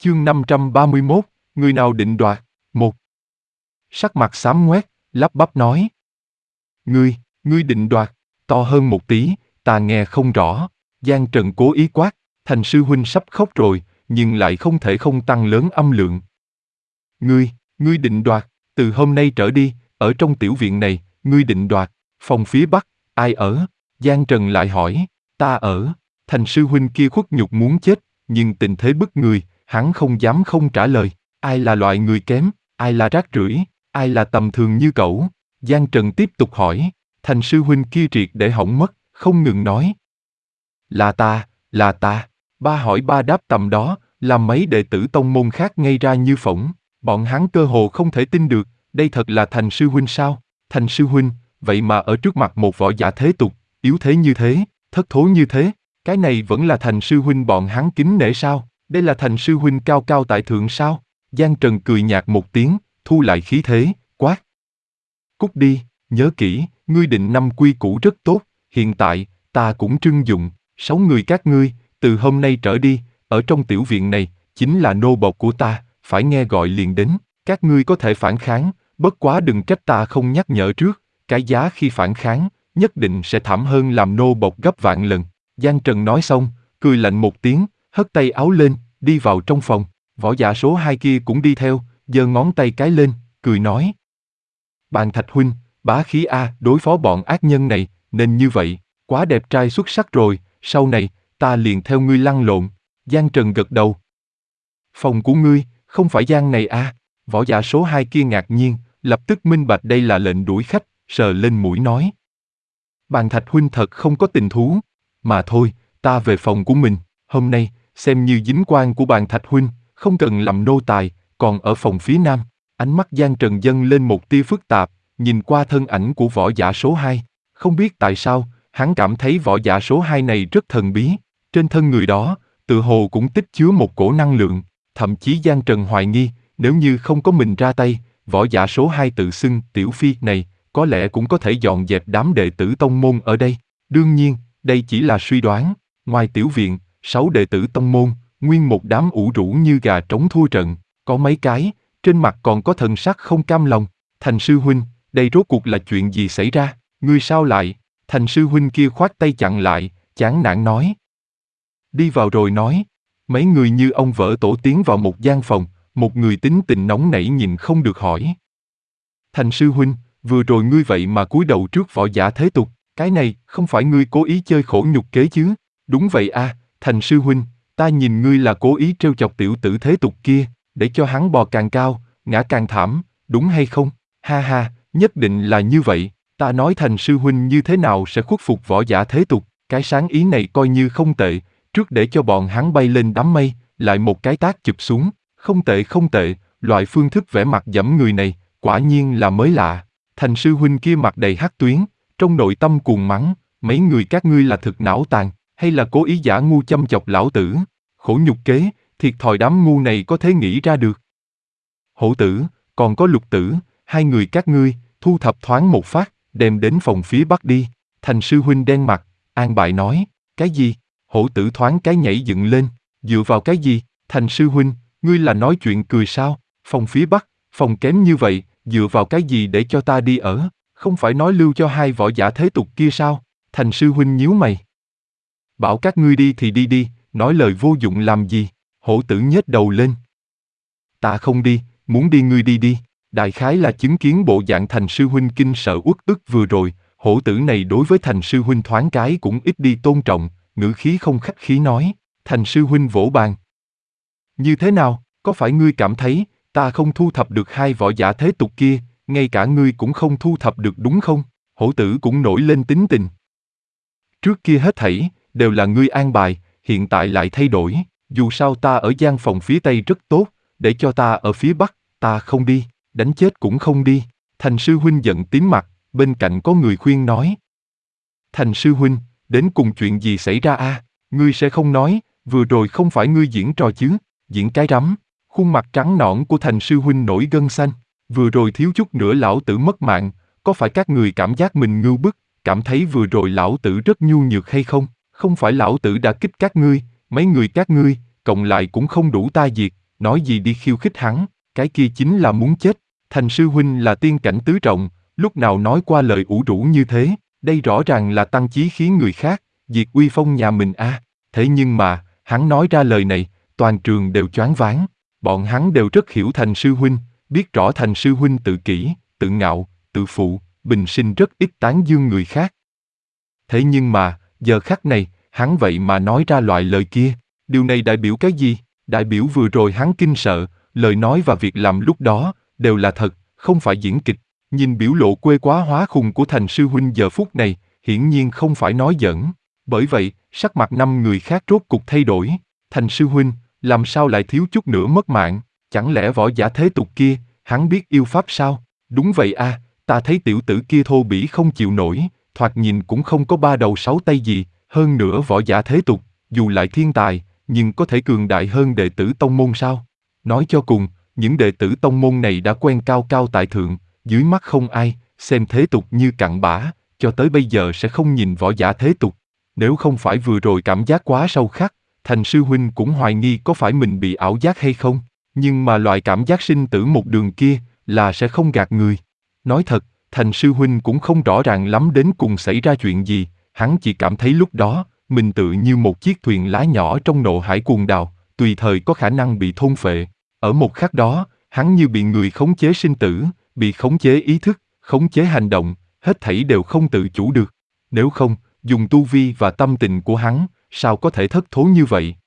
Chương 531, người nào định đoạt? Một. Sắc mặt xám ngoét, lắp bắp nói. Ngươi định đoạt, to hơn một tí, ta nghe không rõ. Giang Trần cố ý quát, Thành sư huynh sắp khóc rồi, nhưng lại không thể không tăng lớn âm lượng. Ngươi định đoạt, từ hôm nay trở đi, ở trong tiểu viện này, ngươi định đoạt, phòng phía bắc, ai ở? Giang Trần lại hỏi, ta ở. Thành sư huynh kia khuất nhục muốn chết, nhưng tình thế bức người, hắn không dám không trả lời. Ai là loại người kém, ai là rác rưởi, ai là tầm thường như cậu? Giang Trần tiếp tục hỏi, Thành sư huynh kia triệt để hỏng mất, không ngừng nói. Là ta. Ba hỏi ba đáp tầm đó, làm mấy đệ tử tông môn khác ngây ra như phỗng. Bọn hắn cơ hồ không thể tin được, đây thật là Thành sư huynh sao? Thành sư huynh, vậy mà ở trước mặt một võ giả thế tục, yếu thế như thế, thất thố như thế, cái này vẫn là Thành sư huynh bọn hắn kính nể sao? Đây là Thành sư huynh cao cao tại thượng sao? Giang Trần cười nhạt một tiếng, thu lại khí thế, quát. Cút đi, nhớ kỹ, ngươi định năm quy củ rất tốt, hiện tại, ta cũng trưng dụng, 6 người các ngươi, từ hôm nay trở đi, ở trong tiểu viện này, chính là nô bộc của ta, phải nghe gọi liền đến, các ngươi có thể phản kháng, bất quá đừng trách ta không nhắc nhở trước, cái giá khi phản kháng, nhất định sẽ thảm hơn làm nô bộc gấp vạn lần. Giang Trần nói xong, cười lạnh một tiếng, hất tay áo lên, đi vào trong phòng, võ giả số 2 kia cũng đi theo, giơ ngón tay cái lên, cười nói. Bàn Thạch huynh, bá khí a, đối phó bọn ác nhân này, nên như vậy, quá đẹp trai xuất sắc rồi, sau này, ta liền theo ngươi lăn lộn. Giang Trần gật đầu. Phòng của ngươi, không phải gian này à? Võ giả số 2 kia ngạc nhiên, lập tức minh bạch đây là lệnh đuổi khách, sờ lên mũi nói. Bàn Thạch huynh thật không có tình thú, mà thôi, ta về phòng của mình, hôm nay, xem như dính quan của Bàn Thạch huynh, không cần làm nô tài, còn ở phòng phía nam. Ánh mắt Giang Trần dâng lên một tia phức tạp, nhìn qua thân ảnh của võ giả số 2, không biết tại sao, hắn cảm thấy võ giả số 2 này rất thần bí, trên thân người đó, tự hồ cũng tích chứa một cổ năng lượng, thậm chí Giang Trần hoài nghi, nếu như không có mình ra tay, võ giả số 2 tự xưng Tiểu Phi này, có lẽ cũng có thể dọn dẹp đám đệ tử tông môn ở đây. Đương nhiên, đây chỉ là suy đoán, ngoài tiểu viện, 6 đệ tử tông môn, nguyên một đám ủ rũ như gà trống thua trận, có mấy cái, trên mặt còn có thần sắc không cam lòng. Thành sư huynh, đây rốt cuộc là chuyện gì xảy ra, ngươi sao lại? Thành sư huynh kia khoát tay chặn lại, chán nản nói. Đi vào rồi nói, mấy người như ông vỡ tổ tiến vào một gian phòng, một người tính tình nóng nảy nhìn không được hỏi. Thành sư huynh, vừa rồi ngươi vậy mà cúi đầu trước võ giả thế tục, cái này không phải ngươi cố ý chơi khổ nhục kế chứ? Đúng vậy a, Thành sư huynh, ta nhìn ngươi là cố ý trêu chọc tiểu tử thế tục kia, để cho hắn bò càng cao, ngã càng thảm, đúng hay không? Ha ha, nhất định là như vậy, ta nói Thành sư huynh như thế nào sẽ khuất phục võ giả thế tục, cái sáng ý này coi như không tệ, trước để cho bọn hắn bay lên đám mây, lại một cái tát chụp xuống, không tệ, loại phương thức vẽ mặt dẫm người này, quả nhiên là mới lạ. Thành sư huynh kia mặt đầy hắc tuyến, trong nội tâm cuồng mắng, mấy người các ngươi là thực não tàn, hay là cố ý giả ngu châm chọc lão tử, khổ nhục kế, thiệt thòi đám ngu này có thể nghĩ ra được. Hổ tử, còn có Lục tử, hai người các ngươi, thu thập thoáng một phát, đem đến phòng phía bắc đi. Thành sư huynh đen mặt, an bài nói, cái gì? Hổ tử thoáng cái nhảy dựng lên, dựa vào cái gì? Thành sư huynh, ngươi là nói chuyện cười sao? Phòng phía bắc, phòng kém như vậy, dựa vào cái gì để cho ta đi ở? Không phải nói lưu cho hai võ giả thế tục kia sao? Thành sư huynh nhíu mày. Bảo các ngươi đi thì đi đi, nói lời vô dụng làm gì? Hổ tử nhếch đầu lên. Ta không đi, muốn đi ngươi đi đi. Đại khái là chứng kiến bộ dạng Thành sư huynh kinh sợ uất ức vừa rồi, hổ tử này đối với Thành sư huynh thoáng cái cũng ít đi tôn trọng, ngữ khí không khách khí nói, Thành sư huynh vỗ bàn. Như thế nào, có phải ngươi cảm thấy, ta không thu thập được hai võ giả thế tục kia, ngay cả ngươi cũng không thu thập được đúng không? Hổ tử cũng nổi lên tính tình. Trước kia hết thảy, đều là ngươi an bài, hiện tại lại thay đổi, dù sao ta ở gian phòng phía tây rất tốt, để cho ta ở phía bắc, ta không đi, đánh chết cũng không đi. Thành sư huynh giận tím mặt, bên cạnh có người khuyên nói. Thành sư huynh, đến cùng chuyện gì xảy ra a? Ngươi sẽ không nói, vừa rồi không phải ngươi diễn trò chứ, diễn cái rắm. Khuôn mặt trắng nõn của Thành sư huynh nổi gân xanh, vừa rồi thiếu chút nữa lão tử mất mạng, có phải các người cảm giác mình ngưu bức, cảm thấy vừa rồi lão tử rất nhu nhược hay không? Không phải lão tử đã kích các ngươi, mấy người các ngươi, cộng lại cũng không đủ ta diệt, nói gì đi khiêu khích hắn, cái kia chính là muốn chết. Thành sư huynh là tiên cảnh tứ trọng, lúc nào nói qua lời ủ rũ như thế, đây rõ ràng là tăng chí khí người khác, diệt uy phong nhà mình a. Thế nhưng mà, hắn nói ra lời này, toàn trường đều choáng váng. Bọn hắn đều rất hiểu Thành sư huynh, biết rõ Thành sư huynh tự kỷ, tự ngạo, tự phụ, bình sinh rất ít tán dương người khác. Thế nhưng mà, giờ khắc này, hắn vậy mà nói ra loại lời kia, điều này đại biểu cái gì? Đại biểu vừa rồi hắn kinh sợ, lời nói và việc làm lúc đó, đều là thật, không phải diễn kịch. Nhìn biểu lộ quê quá hóa khùng của Thành sư huynh giờ phút này, hiển nhiên không phải nói giỡn. Bởi vậy, sắc mặt 5 người khác rốt cục thay đổi. Thành sư huynh, làm sao lại thiếu chút nữa mất mạng? Chẳng lẽ võ giả thế tục kia, hắn biết yêu pháp sao? Đúng vậy a, ta thấy tiểu tử kia thô bỉ không chịu nổi, thoạt nhìn cũng không có 3 đầu 6 tay gì, hơn nữa võ giả thế tục, dù lại thiên tài, nhưng có thể cường đại hơn đệ tử tông môn sao? Nói cho cùng, những đệ tử tông môn này đã quen cao cao tại thượng, dưới mắt không ai, xem thế tục như cặn bã, cho tới bây giờ sẽ không nhìn võ giả thế tục. Nếu không phải vừa rồi cảm giác quá sâu khắc, Thành sư huynh cũng hoài nghi có phải mình bị ảo giác hay không, nhưng mà loại cảm giác sinh tử một đường kia, là sẽ không gạt người. Nói thật, Thành sư huynh cũng không rõ ràng lắm đến cùng xảy ra chuyện gì, hắn chỉ cảm thấy lúc đó, mình tự như một chiếc thuyền lá nhỏ trong nộ hải cuồng đào, tùy thời có khả năng bị thôn phệ. Ở một khắc đó, hắn như bị người khống chế sinh tử, bị khống chế ý thức, khống chế hành động, hết thảy đều không tự chủ được. Nếu không, dùng tu vi và tâm tình của hắn, sao có thể thất thố như vậy?